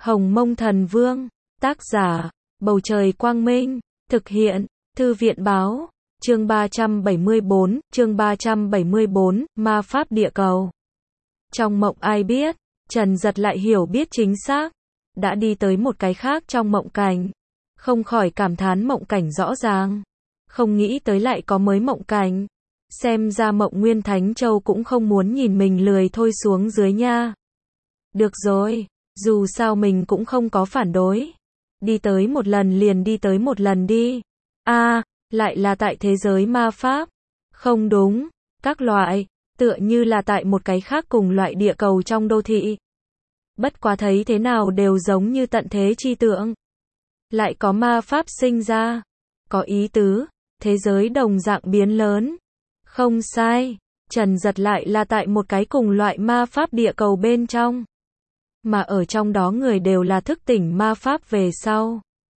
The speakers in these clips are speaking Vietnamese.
Hồng Mông Thần Vương, tác giả, Bầu Trời Quang Minh, thực hiện, Thư viện Báo, chương 374, Ma Pháp Địa Cầu. Trong mộng ai biết, Trần Giật lại hiểu biết chính xác, đã đi tới một cái khác trong mộng cảnh, không khỏi cảm thán mộng cảnh rõ ràng, không nghĩ tới lại có mới mộng cảnh, xem ra Mộng Nguyên Thánh Châu cũng không muốn nhìn mình lười thôi xuống dưới nha. Được rồi, dù sao mình cũng không có phản đối, đi tới một lần liền đi tới một lần đi. Lại là tại thế giới ma pháp. Không đúng, các loại, tựa như là tại một cái khác cùng loại địa cầu trong đô thị. Bất quá thấy thế nào đều giống như tận thế chi tượng. Lại có ma pháp sinh ra. Có ý tứ, thế giới đồng dạng biến lớn. Không sai, Trần Giật lại là tại một cái cùng loại ma pháp địa cầu bên trong. Mà ở trong đó người đều là thức tỉnh ma pháp về sau.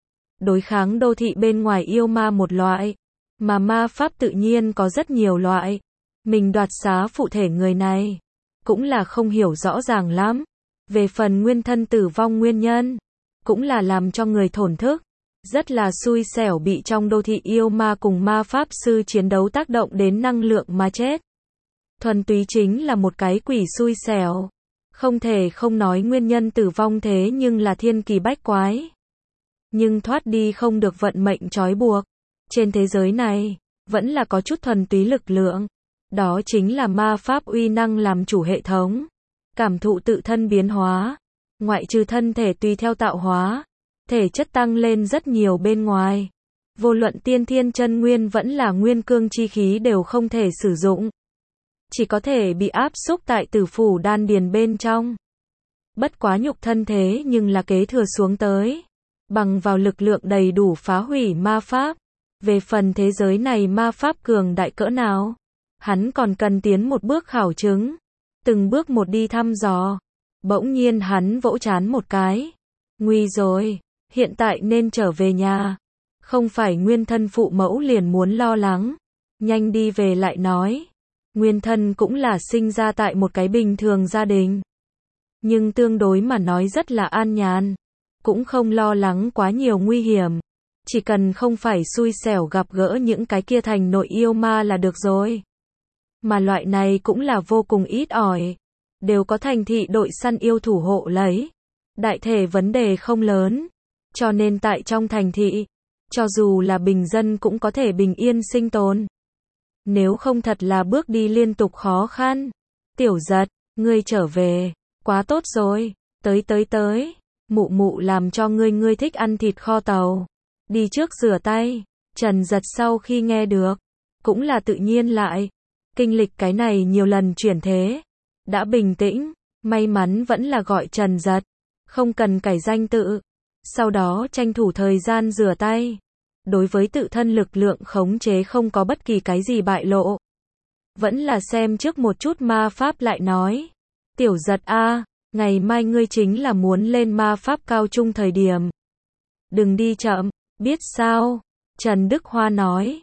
Đối kháng đô thị bên ngoài yêu ma một loại. Mà ma pháp tự nhiên có rất nhiều loại. Mình đoạt xá phụ thể người này cũng là không hiểu rõ ràng lắm. Về phần nguyên thân tử vong nguyên nhân, cũng là làm cho người thổn thức. Rất là xui xẻo bị trong đô thị yêu ma cùng ma pháp sư chiến đấu tác động đến năng lượng mà chết. Thuần túy chính là một cái quỷ xui xẻo. Không thể không nói nguyên nhân tử vong thế nhưng là thiên kỳ bách quái. Nhưng thoát đi không được vận mệnh trói buộc. Trên thế giới này, vẫn là có chút thuần túy lực lượng. Đó chính là ma pháp uy năng làm chủ hệ thống. Cảm thụ tự thân biến hóa. Ngoại trừ thân thể tùy theo tạo hóa. Thể chất tăng lên rất nhiều bên ngoài. Vô luận tiên thiên chân nguyên vẫn là nguyên cương chi khí đều không thể sử dụng. Chỉ có thể bị áp xúc tại tử phủ đan điền bên trong. Bất quá nhục thân thế nhưng là kế thừa xuống tới. Bằng vào lực lượng đầy đủ phá hủy ma pháp. Về phần thế giới này ma pháp cường đại cỡ nào, hắn còn cần tiến một bước khảo chứng. Từng bước một đi thăm dò. Bỗng nhiên hắn vỗ trán một cái. Nguy rồi, hiện tại nên trở về nhà. Không phải nguyên thân phụ mẫu liền muốn lo lắng. Nhanh đi về lại nói. Nguyên thân cũng là sinh ra tại một cái bình thường gia đình. Nhưng tương đối mà nói rất là an nhàn. Cũng không lo lắng quá nhiều nguy hiểm. Chỉ cần không phải xui xẻo gặp gỡ những cái kia thành nội yêu ma là được rồi. Mà loại này cũng là vô cùng ít ỏi. Đều có thành thị đội săn yêu thủ hộ lấy. Đại thể vấn đề không lớn. Cho nên tại trong thành thị, cho dù là bình dân cũng có thể bình yên sinh tồn. Nếu không thật là bước đi liên tục khó khăn. Tiểu Giật, ngươi trở về, quá tốt rồi, tới. Mụ mụ làm cho ngươi thích ăn thịt kho tàu. Đi trước rửa tay. Trần Giật sau khi nghe được, cũng là tự nhiên lại. Kinh lịch cái này nhiều lần chuyển thế. Đã bình tĩnh, may mắn vẫn là gọi Trần Giật. Không cần cải danh tự. Sau đó tranh thủ thời gian rửa tay. Đối với tự thân lực lượng khống chế không có bất kỳ cái gì bại lộ. Vẫn là xem trước một chút ma pháp lại nói. Tiểu Giật ngày mai ngươi chính là muốn lên ma pháp cao trung thời điểm. Đừng đi chậm, biết sao? Trần Đức Hoa nói.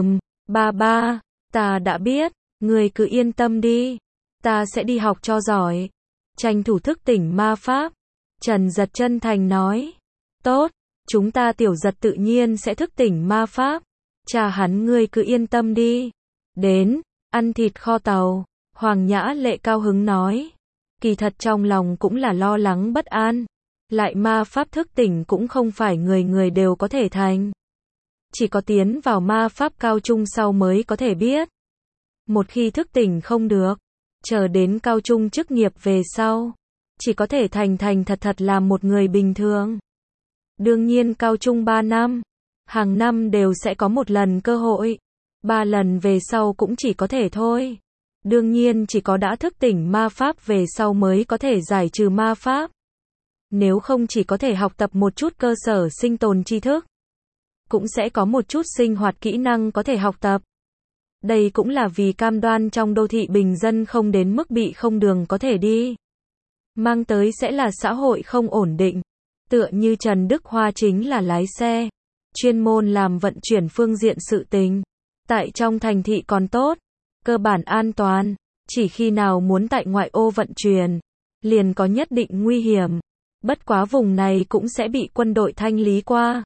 Ba, ta đã biết, ngươi cứ yên tâm đi. Ta sẽ đi học cho giỏi. Tranh thủ thức tỉnh ma pháp. Trần Giật chân thành nói. Tốt, chúng ta Tiểu Giật tự nhiên sẽ thức tỉnh ma pháp. Cha hắn ngươi cứ yên tâm đi. Đến, ăn thịt kho tàu. Hoàng Nhã Lệ cao hứng nói. Kỳ thật trong lòng cũng là lo lắng bất an. Lại ma pháp thức tỉnh cũng không phải người người đều có thể thành. Chỉ có tiến vào ma pháp cao trung sau mới có thể biết. Một khi thức tỉnh không được, chờ đến cao trung chức nghiệp về sau, chỉ có thể thành thật là một người bình thường. Đương nhiên cao trung 3 năm, hàng năm đều sẽ có một lần cơ hội. 3 lần về sau cũng chỉ có thể thôi. Đương nhiên chỉ có đã thức tỉnh ma pháp về sau mới có thể giải trừ ma pháp. Nếu không chỉ có thể học tập một chút cơ sở sinh tồn tri thức. Cũng sẽ có một chút sinh hoạt kỹ năng có thể học tập. Đây cũng là vì cam đoan trong đô thị bình dân không đến mức bị không đường có thể đi. Mang tới sẽ là xã hội không ổn định. Tựa như Trần Đức Hoa chính là lái xe. Chuyên môn làm vận chuyển phương diện sự tình. Tại trong thành thị còn tốt. Cơ bản an toàn. Chỉ khi nào muốn tại ngoại ô vận chuyển. Liền có nhất định nguy hiểm. Bất quá vùng này cũng sẽ bị quân đội thanh lý qua,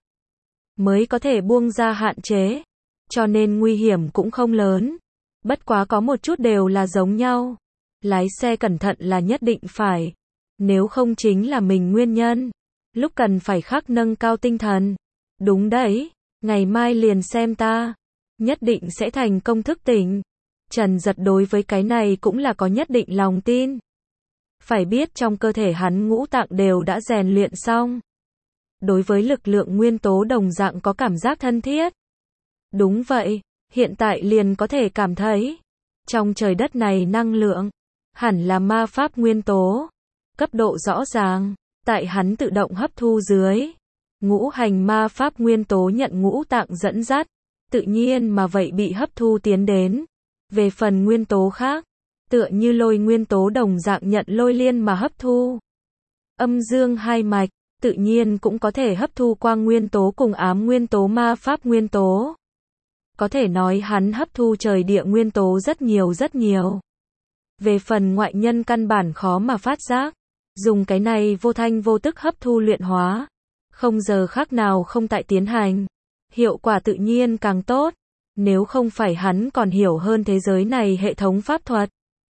mới có thể buông ra hạn chế, cho nên nguy hiểm cũng không lớn. Bất quá có một chút đều là giống nhau. Lái xe cẩn thận là nhất định phải, nếu không chính là mình nguyên nhân. Lúc cần phải khắc nâng cao tinh thần. Đúng đấy, ngày mai liền xem ta, nhất định sẽ thành công thức tỉnh. Trần Giật đối với cái này cũng là có nhất định lòng tin. Phải biết trong cơ thể hắn ngũ tạng đều đã rèn luyện xong. Đối với lực lượng nguyên tố đồng dạng có cảm giác thân thiết. Đúng vậy, hiện tại liền có thể cảm thấy, trong trời đất này năng lượng, hẳn là ma pháp nguyên tố. Cấp độ rõ ràng, tại hắn tự động hấp thu dưới. Ngũ hành ma pháp nguyên tố nhận ngũ tạng dẫn dắt, tự nhiên mà vậy bị hấp thu tiến đến. Về phần nguyên tố khác, tựa như lôi nguyên tố đồng dạng nhận lôi liên mà hấp thu. Âm dương hai mạch, tự nhiên cũng có thể hấp thu quang nguyên tố cùng ám nguyên tố ma pháp nguyên tố. Có thể nói hắn hấp thu trời địa nguyên tố rất nhiều rất nhiều. Về phần ngoại nhân căn bản khó mà phát giác, dùng cái này vô thanh vô tức hấp thu luyện hóa, không giờ khác nào không tại tiến hành, hiệu quả tự nhiên càng tốt. Nếu không phải hắn còn hiểu hơn thế giới này hệ thống pháp thuật,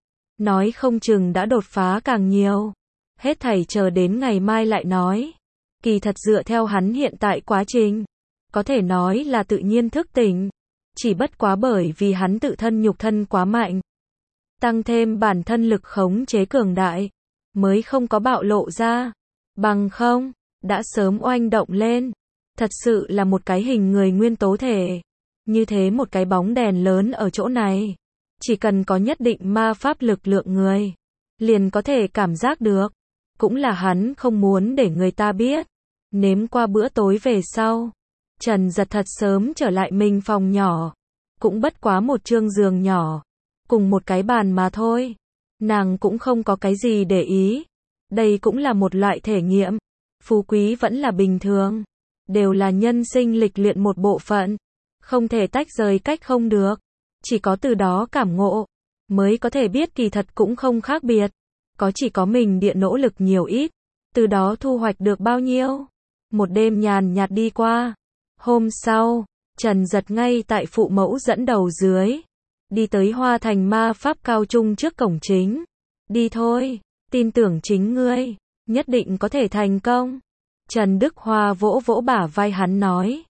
nói không chừng đã đột phá càng nhiều. Hết thảy chờ đến ngày mai lại nói. Kỳ thật dựa theo hắn hiện tại quá trình, có thể nói là tự nhiên thức tỉnh. Chỉ bất quá bởi vì hắn tự thân nhục thân quá mạnh, tăng thêm bản thân lực khống chế cường đại, mới không có bạo lộ ra. Bằng không, đã sớm oanh động lên. Thật sự là một cái hình người nguyên tố thể. Như thế một cái bóng đèn lớn ở chỗ này. Chỉ cần có nhất định ma pháp lực lượng người, liền có thể cảm giác được. Cũng là hắn không muốn để người ta biết. Nếm qua bữa tối về sau, Trần Giật thật sớm trở lại mình phòng nhỏ. Cũng bất quá một chương giường nhỏ, cùng một cái bàn mà thôi. Nàng cũng không có cái gì để ý. Đây cũng là một loại thể nghiệm. Phú quý vẫn là bình thường. Đều là nhân sinh lịch luyện một bộ phận. Không thể tách rời cách không được. Chỉ có từ đó cảm ngộ, mới có thể biết kỳ thật cũng không khác biệt. Chỉ có mình địa nỗ lực nhiều ít, từ đó thu hoạch được bao nhiêu. Một đêm nhàn nhạt đi qua. Hôm sau, Trần Giật ngay tại phụ mẫu dẫn đầu dưới, đi tới Hoa Thành ma pháp cao trung trước cổng chính. Đi thôi, tin tưởng chính ngươi, nhất định có thể thành công. Trần Đức Hoa vỗ vỗ bả vai hắn nói.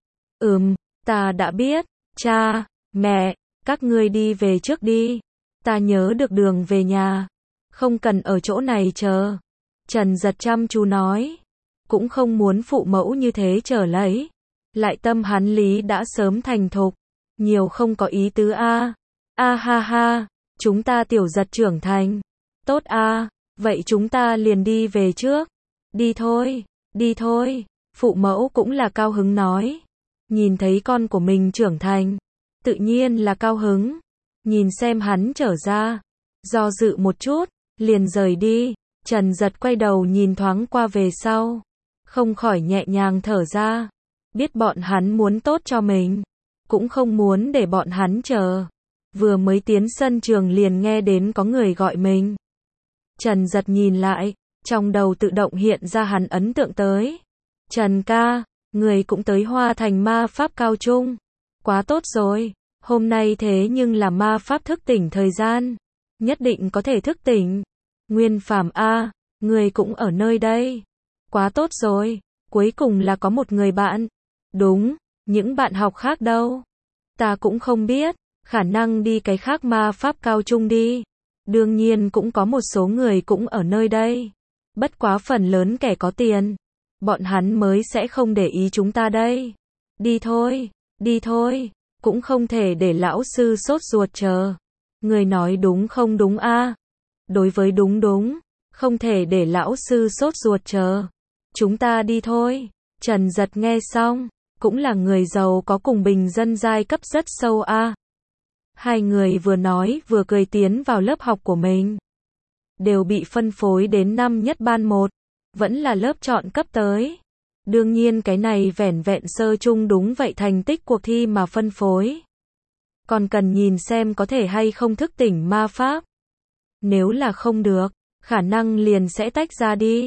Ta đã biết, cha, mẹ, các ngươi đi về trước đi. Ta nhớ được đường về nhà, không cần ở chỗ này chờ. Trần Giật chăm chú nói, cũng không muốn phụ mẫu như thế chờ lấy. Lại tâm hắn lý đã sớm thành thục, nhiều không có ý tứ a. A ha ha, chúng ta tiểu Giật trưởng thành. Tốt a, vậy chúng ta liền đi về trước. Đi thôi, phụ mẫu cũng là cao hứng nói. Nhìn thấy con của mình trưởng thành, tự nhiên là cao hứng. Nhìn xem hắn trở ra, do dự một chút, liền rời đi. Trần Giật quay đầu nhìn thoáng qua về sau, không khỏi nhẹ nhàng thở ra. Biết bọn hắn muốn tốt cho mình, cũng không muốn để bọn hắn chờ. Vừa mới tiến sân trường liền nghe đến có người gọi mình. Trần Giật nhìn lại, trong đầu tự động hiện ra hắn ấn tượng tới. Trần ca, người cũng tới Hoa Thành ma pháp cao trung. Quá tốt rồi, hôm nay thế nhưng là ma pháp thức tỉnh thời gian. Nhất định có thể thức tỉnh. Nguyên Phàm a, người cũng ở nơi đây. Quá tốt rồi, cuối cùng là có một người bạn. Đúng, những bạn học khác đâu? Ta cũng không biết, khả năng đi cái khác ma pháp cao trung đi. Đương nhiên cũng có một số người cũng ở nơi đây. Bất quá phần lớn kẻ có tiền, bọn hắn mới sẽ không để ý chúng ta đây. Đi thôi, cũng không thể để lão sư sốt ruột chờ. Người nói đúng không đúng a? Đối với đúng, không thể để lão sư sốt ruột chờ. Chúng ta đi thôi. Trần Giật nghe xong, cũng là người giàu có cùng bình dân giai cấp rất sâu a. Hai người vừa nói vừa cười tiến vào lớp học của mình. Đều bị phân phối đến năm nhất ban 1, vẫn là lớp chọn cấp tới. Đương nhiên cái này vẻn vẹn sơ chung đúng vậy thành tích cuộc thi mà phân phối. Còn cần nhìn xem có thể hay không thức tỉnh ma pháp. Nếu là không được, khả năng liền sẽ tách ra đi.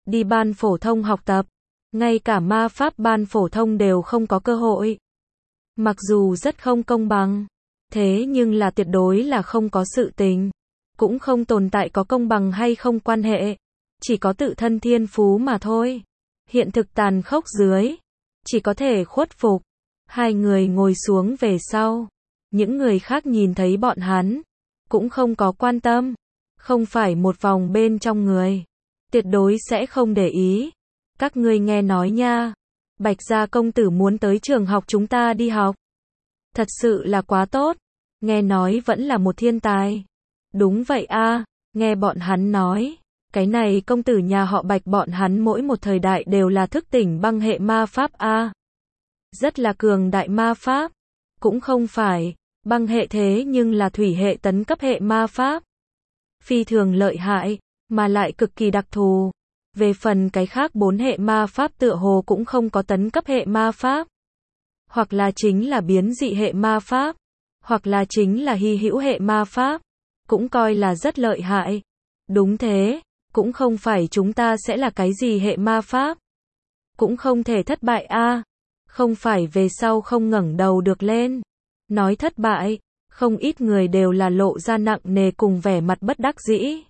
đi ban phổ thông học tập, ngay cả ma pháp ban phổ thông đều không có cơ hội. Mặc dù rất không công bằng, thế nhưng là tuyệt đối là không có sự tình, cũng không tồn tại có công bằng hay không quan hệ, chỉ có tự thân thiên phú mà thôi. Hiện thực tàn khốc dưới, chỉ có thể khuất phục. Hai người ngồi xuống về sau, những người khác nhìn thấy bọn hắn, cũng không có quan tâm, không phải một vòng bên trong người, tuyệt đối sẽ không để ý. Các ngươi nghe nói nha, Bạch gia công tử muốn tới trường học chúng ta đi học. Thật sự là quá tốt, nghe nói vẫn là một thiên tài. Đúng vậy a, nghe bọn hắn nói, cái này công tử nhà họ Bạch bọn hắn mỗi một thời đại đều là thức tỉnh băng hệ ma pháp a. Rất là cường đại ma pháp, cũng không phải, băng hệ thế nhưng là thủy hệ tấn cấp hệ ma pháp. Phi thường lợi hại, mà lại cực kỳ đặc thù. Về phần cái khác 4 hệ ma pháp tựa hồ cũng không có tấn cấp hệ ma pháp. Hoặc là chính là biến dị hệ ma pháp, hoặc là chính là hy hữu hệ ma pháp, cũng coi là rất lợi hại. Đúng thế, cũng không phải chúng ta sẽ là cái gì hệ ma pháp. Cũng không thể thất bại a. Không phải về sau không ngẩng đầu được lên. Nói thất bại, không ít người đều là lộ ra nặng nề cùng vẻ mặt bất đắc dĩ.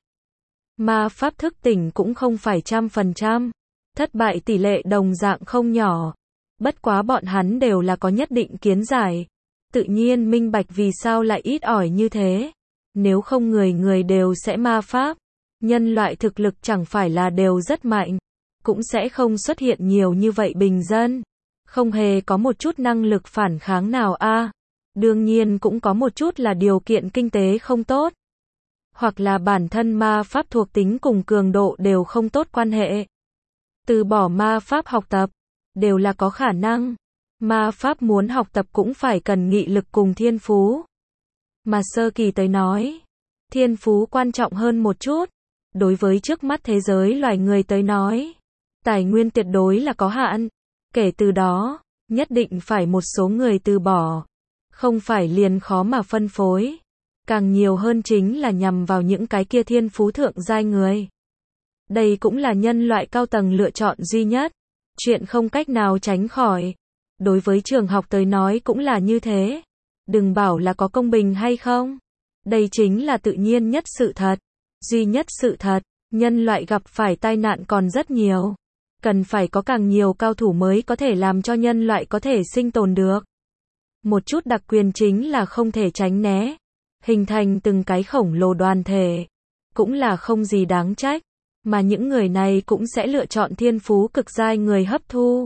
Ma pháp thức tỉnh cũng không phải 100%, thất bại tỷ lệ đồng dạng không nhỏ. Bất quá bọn hắn đều là có nhất định kiến giải, tự nhiên minh bạch vì sao lại ít ỏi như thế. Nếu không người người đều sẽ ma pháp, nhân loại thực lực chẳng phải là đều rất mạnh, cũng sẽ không xuất hiện nhiều như vậy bình dân. Không hề có một chút năng lực phản kháng nào a. Đương nhiên cũng có một chút là điều kiện kinh tế không tốt. Hoặc là bản thân ma pháp thuộc tính cùng cường độ đều không tốt quan hệ. Từ bỏ ma pháp học tập, đều là có khả năng. Ma pháp muốn học tập cũng phải cần nghị lực cùng thiên phú. Mà sơ kỳ tới nói, thiên phú quan trọng hơn một chút. Đối với trước mắt thế giới loài người tới nói, tài nguyên tuyệt đối là có hạn. Kể từ đó, nhất định phải một số người từ bỏ. Không phải liền khó mà phân phối. Càng nhiều hơn chính là nhằm vào những cái kia thiên phú thượng giai người. Đây cũng là nhân loại cao tầng lựa chọn duy nhất. Chuyện không cách nào tránh khỏi. Đối với trường học tới nói cũng là như thế. Đừng bảo là có công bình hay không. Đây chính là tự nhiên nhất sự thật. Duy nhất sự thật, nhân loại gặp phải tai nạn còn rất nhiều. Cần phải có càng nhiều cao thủ mới có thể làm cho nhân loại có thể sinh tồn được. Một chút đặc quyền chính là không thể tránh né. Hình thành từng cái khổng lồ đoàn thể. Cũng là không gì đáng trách. Mà những người này cũng sẽ lựa chọn thiên phú cực giai người hấp thu.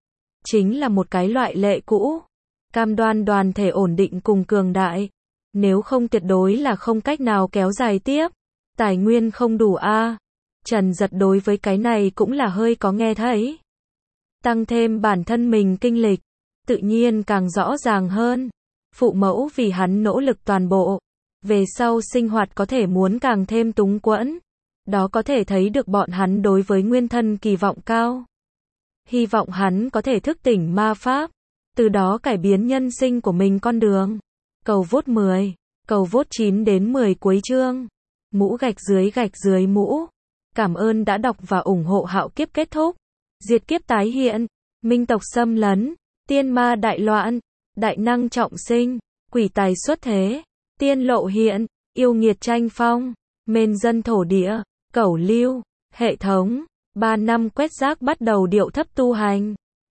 Chính là một cái loại lệ cũ. Cam đoan đoàn thể ổn định cùng cường đại. Nếu không tuyệt đối là không cách nào kéo dài tiếp. Tài nguyên không đủ a. Trần Giật đối với cái này cũng là hơi có nghe thấy. Tăng thêm bản thân mình kinh lịch, tự nhiên càng rõ ràng hơn. Phụ mẫu vì hắn nỗ lực toàn bộ. Về sau sinh hoạt có thể muốn càng thêm túng quẫn. Đó có thể thấy được bọn hắn đối với nguyên thân kỳ vọng cao. Hy vọng hắn có thể thức tỉnh ma pháp. Từ đó cải biến nhân sinh của mình con đường. Cầu vote 10. Cầu vote 9 đến 10 cuối chương. Mũ gạch dưới mũ. Cảm ơn đã đọc và ủng hộ Hạo Kiếp kết thúc. Diệt kiếp tái hiện. Minh tộc xâm lấn. Tiên ma đại loạn. Đại năng trọng sinh. Quỷ tài xuất thế. Tiên lộ hiện. Yêu nghiệt tranh phong. Mên dân thổ địa. Cẩu lưu. Hệ thống. 3 năm quét rác bắt đầu điệu thấp tu hành.